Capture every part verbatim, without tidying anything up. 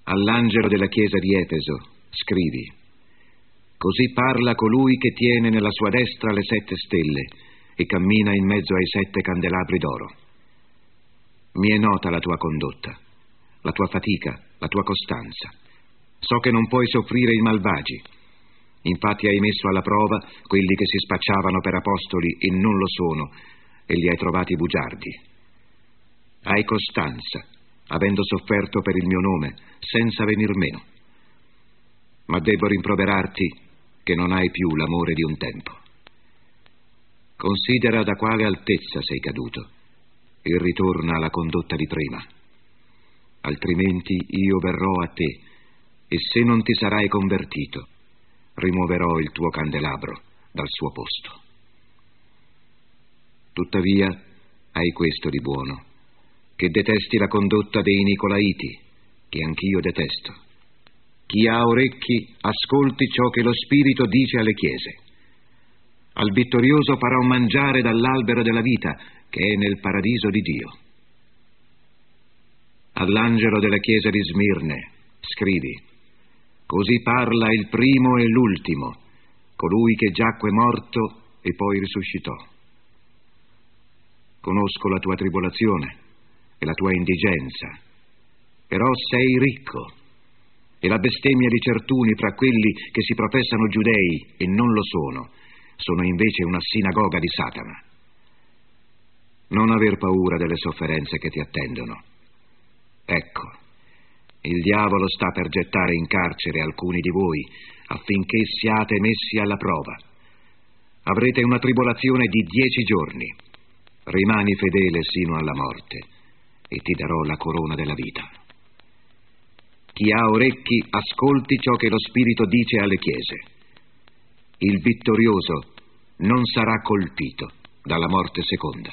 All'angelo della chiesa di Efeso scrivi: così parla colui che tiene nella sua destra le sette stelle e cammina in mezzo ai sette candelabri d'oro. Mi è nota la tua condotta, la tua fatica, la tua costanza. So che non puoi soffrire i malvagi. Infatti hai messo alla prova quelli che si spacciavano per apostoli e non lo sono, e li hai trovati bugiardi. Hai costanza, avendo sofferto per il mio nome, senza venir meno. Ma devo rimproverarti che non hai più l'amore di un tempo. Considera da quale altezza sei caduto e ritorna alla condotta di prima. Altrimenti io verrò a te e se non ti sarai convertito, rimuoverò il tuo candelabro dal suo posto. Tuttavia hai questo di buono, che detesti la condotta dei Nicolaiti, che anch'io detesto. Chi ha orecchi, ascolti ciò che lo Spirito dice alle chiese. Al vittorioso farò mangiare dall'albero della vita, che è nel paradiso di Dio. All'angelo della chiesa di Smirne scrivi: così parla il primo e l'ultimo, colui che giacque morto e poi risuscitò. Conosco la tua tribolazione e la tua indigenza, però sei ricco, e la bestemmia di certuni fra quelli che si professano giudei e non lo sono, sono invece una sinagoga di Satana. Non aver paura delle sofferenze che ti attendono. Ecco, il diavolo sta per gettare in carcere alcuni di voi, affinché siate messi alla prova. Avrete una tribolazione di dieci giorni. Rimani fedele sino alla morte, e ti darò la corona della vita. Chi ha orecchi, ascolti ciò che lo Spirito dice alle chiese. Il vittorioso non sarà colpito dalla morte seconda.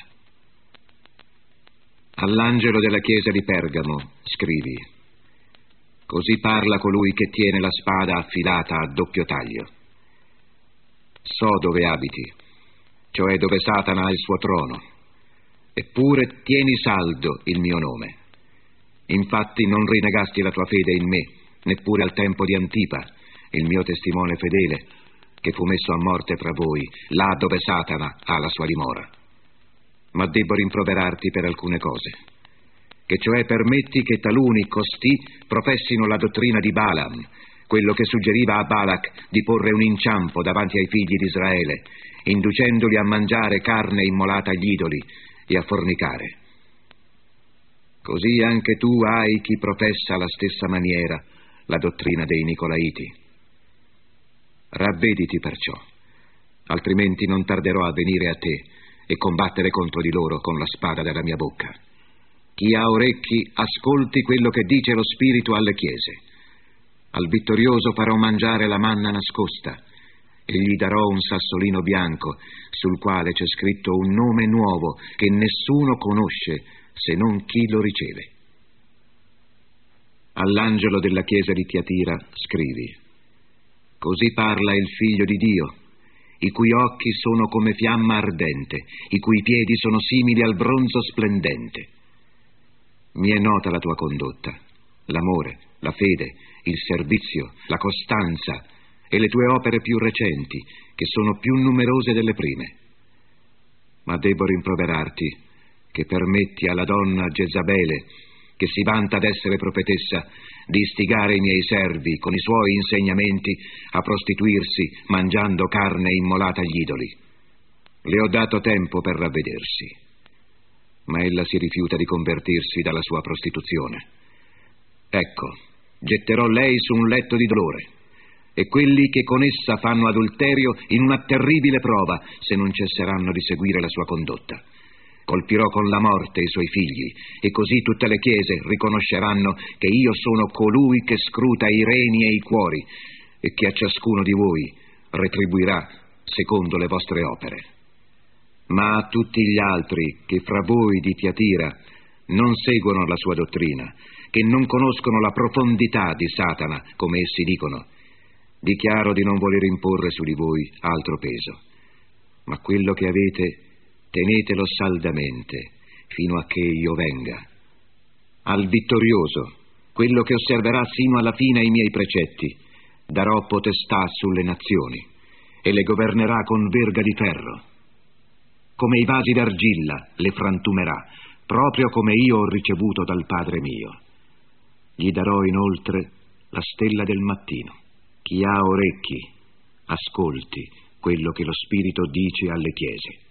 All'angelo della chiesa di Pergamo scrivi: così parla colui che tiene la spada affilata a doppio taglio. So dove abiti, cioè dove Satana ha il suo trono, eppure tieni saldo il mio nome. Infatti non rinnegasti la tua fede in me, neppure al tempo di Antipa, il mio testimone fedele, che fu messo a morte fra voi, là dove Satana ha la sua dimora. Ma debbo rimproverarti per alcune cose, che cioè permetti che taluni costì professino la dottrina di Balaam, quello che suggeriva a Balak di porre un inciampo davanti ai figli di Israele, inducendoli a mangiare carne immolata agli idoli e a fornicare. Così anche tu hai chi professa alla stessa maniera la dottrina dei Nicolaiti. Ravvediti perciò, altrimenti non tarderò a venire a te e combattere contro di loro con la spada della mia bocca. Chi ha orecchi, ascolti quello che dice lo Spirito alle chiese. Al vittorioso farò mangiare la manna nascosta e gli darò un sassolino bianco sul quale c'è scritto un nome nuovo che nessuno conosce se non chi lo riceve. All'angelo della chiesa di Tiatira scrivi: così parla il Figlio di Dio, i cui occhi sono come fiamma ardente, i cui piedi sono simili al bronzo splendente. Mi è nota la tua condotta, l'amore, la fede, il servizio, la costanza e le tue opere più recenti, che sono più numerose delle prime. Ma debbo rimproverarti che permetti alla donna Jezabele, che si vanta d'essere profetessa, di istigare i miei servi con i suoi insegnamenti a prostituirsi mangiando carne immolata agli idoli. Le ho dato tempo per ravvedersi, ma ella si rifiuta di convertirsi dalla sua prostituzione. Ecco, getterò lei su un letto di dolore, e quelli che con essa fanno adulterio in una terribile prova, se non cesseranno di seguire la sua condotta. Colpirò con la morte i suoi figli, e così tutte le chiese riconosceranno che io sono colui che scruta i reni e i cuori, e che a ciascuno di voi retribuirà secondo le vostre opere. Ma a tutti gli altri che fra voi di Tiatira non seguono la sua dottrina, che non conoscono la profondità di Satana, come essi dicono, dichiaro di non voler imporre su di voi altro peso, ma quello che avete tenetelo saldamente fino a che io venga. Al vittorioso, quello che osserverà sino alla fine i miei precetti, darò potestà sulle nazioni e le governerà con verga di ferro. Come i vasi d'argilla le frantumerà, proprio come io ho ricevuto dal Padre mio. Gli darò inoltre la stella del mattino. Chi ha orecchi, ascolti quello che lo Spirito dice alle chiese.